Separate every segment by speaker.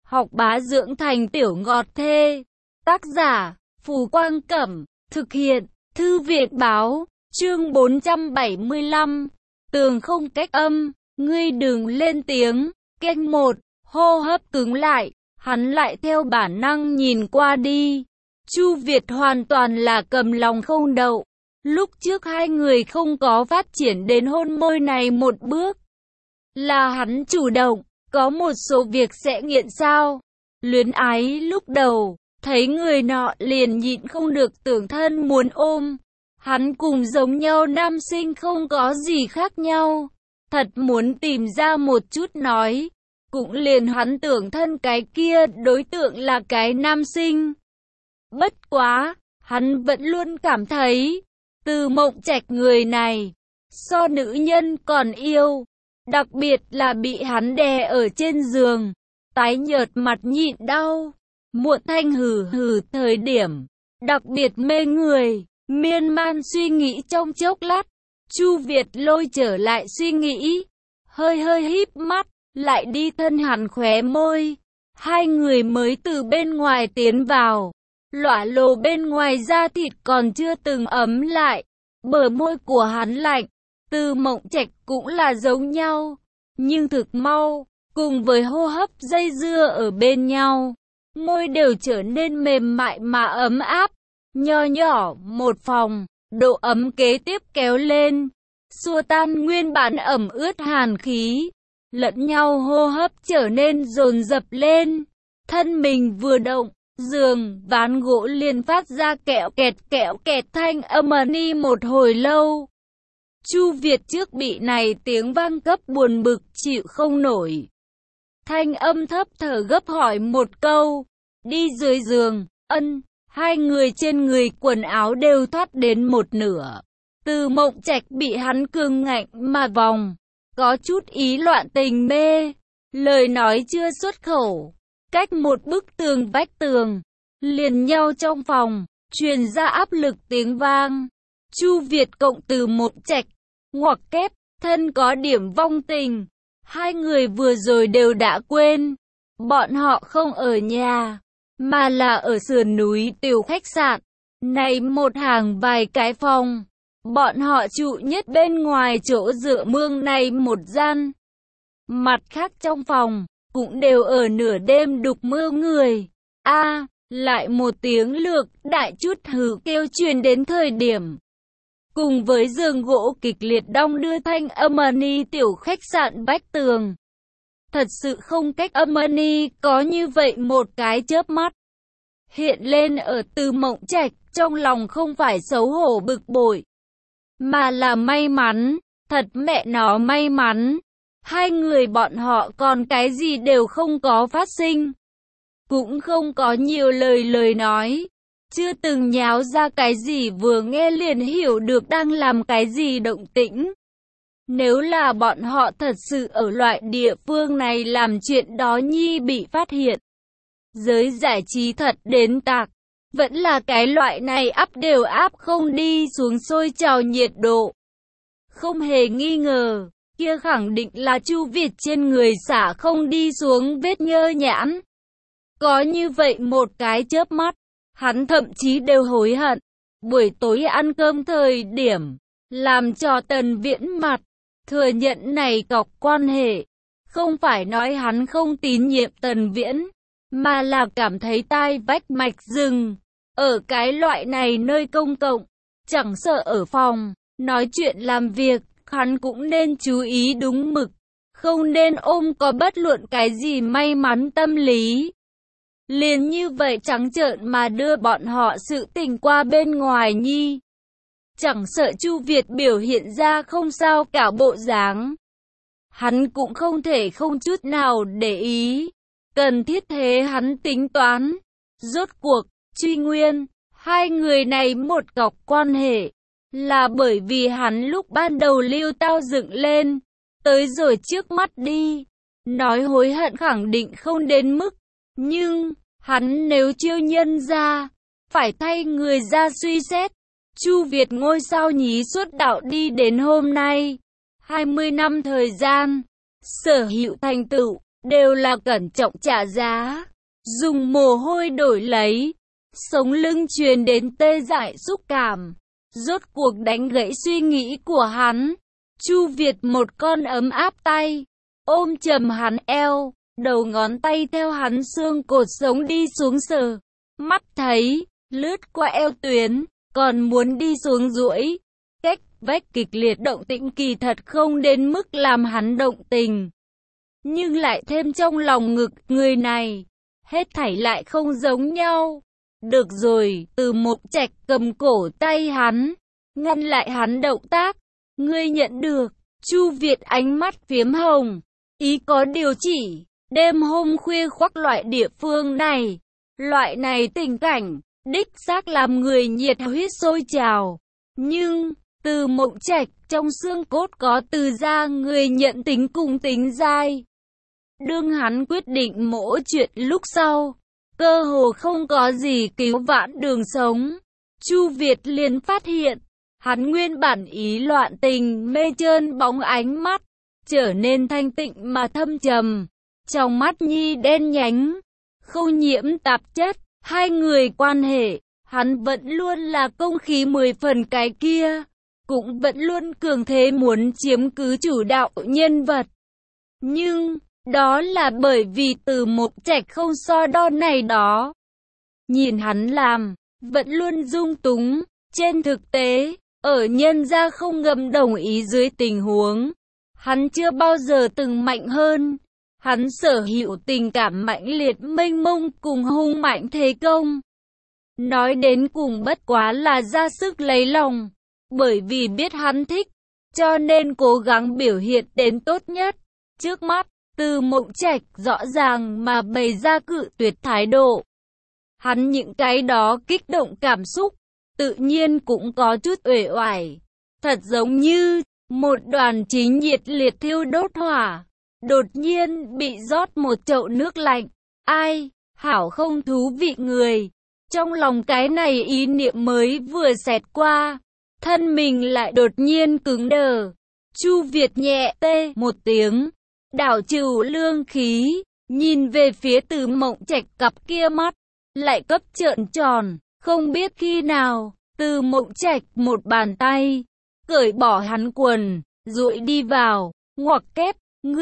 Speaker 1: học bá dưỡng thành tiểu ngọt thê. Tác giả, Phù Quang Cẩm, thực hiện, Thư viện Báo, chương 475, tường không cách âm, ngươi đừng lên tiếng, kênh 1, hô hấp cứng lại, hắn lại theo bản năng nhìn qua đi. Chu Việt hoàn toàn là cầm lòng không đậu. Lúc trước hai người không có phát triển đến hôn môi này một bước. Là hắn chủ động, có một số việc sẽ nghiện sao. Luyến ái lúc đầu, thấy người nọ liền nhịn không được tưởng thân muốn ôm. Hắn cùng giống nhau nam sinh không có gì khác nhau. Thật muốn tìm ra một chút nói. Cũng liền hắn tưởng thân cái kia đối tượng là cái nam sinh. Bất quá, hắn vẫn luôn cảm thấy, Từ Mộng Trạch người này, so nữ nhân còn yêu. Đặc biệt là bị hắn đè ở trên giường, tái nhợt mặt nhịn đau, muộn thanh hừ hừ thời điểm, đặc biệt mê người. Miên man suy nghĩ trong chốc lát, Chu Việt lôi trở lại suy nghĩ, hơi híp mắt, lại đi thân hắn khóe môi. Hai người mới từ bên ngoài tiến vào, lõa lồ bên ngoài da thịt còn chưa từng ấm lại, bờ môi của hắn lạnh. Từ Mộng Trạch cũng là giống nhau, nhưng thực mau, cùng với hô hấp dây dưa ở bên nhau, môi đều trở nên mềm mại mà ấm áp. Nho nhỏ một phòng, độ ấm kế tiếp kéo lên, xua tan nguyên bản ẩm ướt hàn khí, lẫn nhau hô hấp trở nên dồn dập lên. Thân mình vừa động, giường, ván gỗ liền phát ra kẹo kẹt thanh âm ni một hồi lâu. Chu Việt trước bị này tiếng vang cấp buồn bực chịu không nổi. Thanh âm thấp thở gấp hỏi một câu, đi dưới giường, ân. Hai người trên người quần áo đều thoát đến một nửa. Từ Mộng Trạch bị hắn cương ngạnh mà vòng, có chút ý loạn tình mê. Lời nói chưa xuất khẩu, cách một bức tường vách tường, liền nhau trong phòng, truyền ra áp lực tiếng vang. Chu Việt cộng Từ Mộng Trạch, ngoặc kép, thân có điểm vong tình. Hai người vừa rồi đều đã quên, bọn họ không ở nhà, mà là ở sườn núi tiểu khách sạn. Này một hàng vài cái phòng, bọn họ trụ nhất bên ngoài chỗ dựa mương này một gian. Mặt khác trong phòng, cũng đều ở nửa đêm đục mưa người. Lại một tiếng lược đại chút hừ kêu truyền đến thời điểm. Cùng với giường gỗ kịch liệt đong đưa thanh âm ni tiểu khách sạn vách tường. Thật sự không cách âm ni có như vậy một cái chớp mắt hiện lên ở Từ Mộng Trạch, trong lòng không phải xấu hổ bực bội, mà là may mắn, thật mẹ nó may mắn. Hai người bọn họ còn cái gì đều không có phát sinh, cũng không có nhiều lời nói, chưa từng nháo ra cái gì, vừa nghe liền hiểu được đang làm cái gì động tĩnh. Nếu là bọn họ thật sự ở loại địa phương này làm chuyện đó nhi bị phát hiện, giới giải trí thật đến tạc, vẫn là cái loại này áp đều áp không đi xuống sôi trào nhiệt độ. Không hề nghi ngờ, kia khẳng định là Chu Việt trên người xả không đi xuống vết nhơ nhãn. Có như vậy một cái chớp mắt, hắn thậm chí đều hối hận. Buổi tối ăn cơm thời điểm, làm cho Tần Viễn mặt, thừa nhận này cọc quan hệ. Không phải nói hắn không tín nhiệm Tần Viễn, mà là cảm thấy tai vách mạch rừng. Ở cái loại này nơi công cộng, chẳng sợ ở phòng, nói chuyện làm việc, hắn cũng nên chú ý đúng mực. Không nên ôm có bất luận cái gì may mắn tâm lý. Liền như vậy trắng trợn mà đưa bọn họ sự tình qua bên ngoài nhi. Chẳng sợ Chu Việt biểu hiện ra không sao cả bộ dáng. Hắn cũng không thể không chút nào để ý. Cần thiết thế hắn tính toán. Rốt cuộc, truy nguyên, hai người này một cọc quan hệ. Là bởi vì hắn lúc ban đầu lưu tao dựng lên. Tới rồi trước mắt đi. Nói hối hận khẳng định không đến mức. Nhưng, hắn nếu chiêu nhân ra, phải thay người ra suy xét. Chu Việt ngôi sao nhí suốt đạo đi đến hôm nay. 20 năm thời gian, sở hữu thành tựu, đều là cẩn trọng trả giá, dùng mồ hôi đổi lấy. Sống lưng truyền đến tê dại xúc cảm, rốt cuộc đánh gãy suy nghĩ của hắn. Chu Việt một con ấm áp tay, ôm chầm hắn eo, đầu ngón tay theo hắn xương cột sống đi xuống sờ. Mắt thấy, lướt qua eo tuyến, còn muốn đi xuống duỗi. Cách vách kịch liệt động tĩnh kỳ thật không đến mức làm hắn động tình. Nhưng lại thêm trong lòng ngực người này, hết thảy lại không giống nhau. Được rồi, Từ Mộc Trạch cầm cổ tay hắn, ngăn lại hắn động tác. Ngươi nhận được. Chu Việt ánh mắt phiếm hồng, ý có điều chỉ. Đêm hôm khuya khoắt loại địa phương này, loại này tình cảnh, đích xác làm người nhiệt huyết sôi trào. Nhưng, Từ Mộc Trạch trong xương cốt có từ ra người nhận tính cùng tính dai. Đương hắn quyết định mỗ chuyện lúc sau, cơ hồ không có gì cứu vãn đường sống. Chu Việt liền phát hiện, hắn nguyên bản ý loạn tình mê trơn bóng ánh mắt, trở nên thanh tịnh mà thâm trầm. Trong mắt nhi đen nhánh, không nhiễm tạp chất, hai người quan hệ, hắn vẫn luôn là công khí 10 phần cái kia, cũng vẫn luôn cường thế muốn chiếm cứ chủ đạo nhân vật. Nhưng, đó là bởi vì Từ Mộc Trạch không so đo này đó. Nhìn hắn làm, vẫn luôn dung túng, trên thực tế, ở nhân gia không ngầm đồng ý dưới tình huống, hắn chưa bao giờ từng mạnh hơn. Hắn sở hữu tình cảm mãnh liệt mênh mông cùng hung mạnh thế công. Nói đến cùng bất quá là ra sức lấy lòng, bởi vì biết hắn thích, cho nên cố gắng biểu hiện đến tốt nhất. Trước mắt, Từ Mộc Trạch rõ ràng mà bày ra cự tuyệt thái độ. Hắn những cái đó kích động cảm xúc, tự nhiên cũng có chút uể oải. Thật giống như một đoàn chính nhiệt liệt thiêu đốt hỏa, đột nhiên bị rót một chậu nước lạnh. Ai, hảo không thú vị người. Trong lòng cái này ý niệm mới vừa xẹt qua, thân mình lại đột nhiên cứng đờ. Chu Việt nhẹ tê một tiếng, đảo trừ lương khí, nhìn về phía Từ Mộc Trạch cặp kia mắt, lại cấp trợn tròn. Không biết khi nào, Từ Mộc Trạch một bàn tay cởi bỏ hắn quần, duỗi đi vào, ngoặc kép.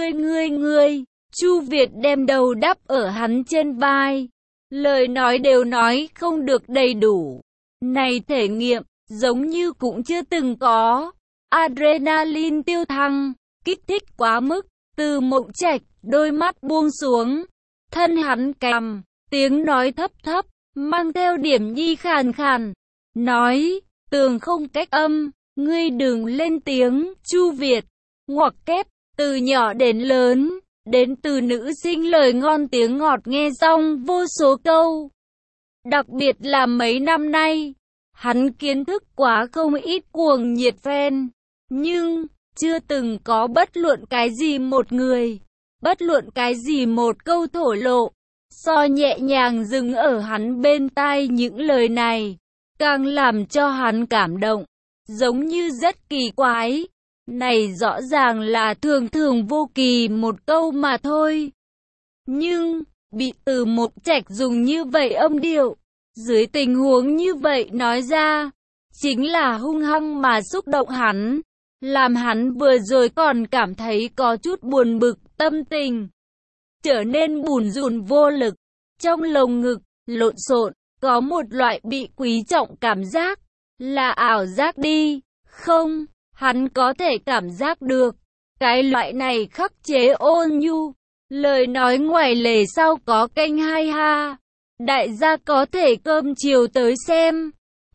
Speaker 1: Ngươi. Chu Việt đem đầu đắp ở hắn trên vai, lời nói đều nói không được đầy đủ. Này thể nghiệm, giống như cũng chưa từng có. Adrenaline tiêu thăng, kích thích quá mức. Từ Mộc Trạch, đôi mắt buông xuống, thân hắn cằm, tiếng nói thấp thấp, mang theo điểm nhi khàn khàn. Nói, tường không cách âm, ngươi đừng lên tiếng. Chu Việt, ngoặc kép. Từ nhỏ đến lớn, đến từ nữ sinh lời ngon tiếng ngọt nghe xong vô số câu. Đặc biệt là mấy năm nay, hắn kiến thức quá không ít cuồng nhiệt fan. Nhưng, chưa từng có bất luận cái gì một người, bất luận cái gì một câu thổ lộ, so nhẹ nhàng dừng ở hắn bên tai những lời này, càng làm cho hắn cảm động, giống như rất kỳ quái. Này rõ ràng là thường thường vô kỳ một câu mà thôi. Nhưng, bị Từ Mộc Trạch dùng như vậy âm điệu, dưới tình huống như vậy nói ra, chính là hung hăng mà xúc động hắn, làm hắn vừa rồi còn cảm thấy có chút buồn bực, tâm tình trở nên bủn rủn vô lực, trong lồng ngực lộn xộn, có một loại bị quý trọng cảm giác, là ảo giác đi, không? Hắn có thể cảm giác được, cái loại này khắc chế ôn nhu, lời nói ngoài lề sau có kênh 2 ha. Đại gia có thể cơm chiều tới xem.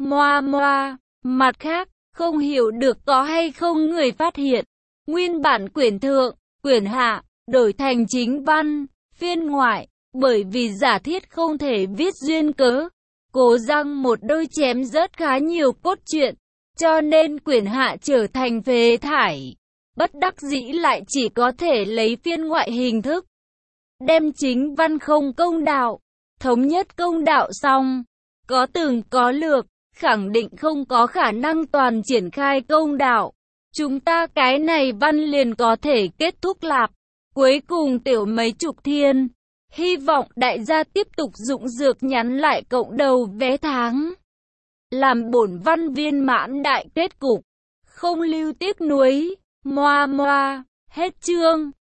Speaker 1: Moa. Mặt khác, không hiểu được có hay không người phát hiện, nguyên bản quyển thượng, quyển hạ, đổi thành chính văn, phiên ngoại, bởi vì giả thiết không thể viết duyên cớ, cố răng một đôi chém rớt khá nhiều cốt truyện. Cho nên quyển hạ trở thành phế thải, bất đắc dĩ lại chỉ có thể lấy phiên ngoại hình thức. Đem chính văn không công đạo, thống nhất công đạo xong, có từng có lược, khẳng định không có khả năng toàn triển khai công đạo. Chúng ta cái này văn liền có thể kết thúc lạp. Cuối cùng tiểu mấy chục thiên. Hy vọng đại gia tiếp tục dụng dược nhắn lại cộng đầu vé tháng. Làm bổn văn viên mãn đại kết cục. Không lưu tiếc nuối. Moa moa. Hết chương.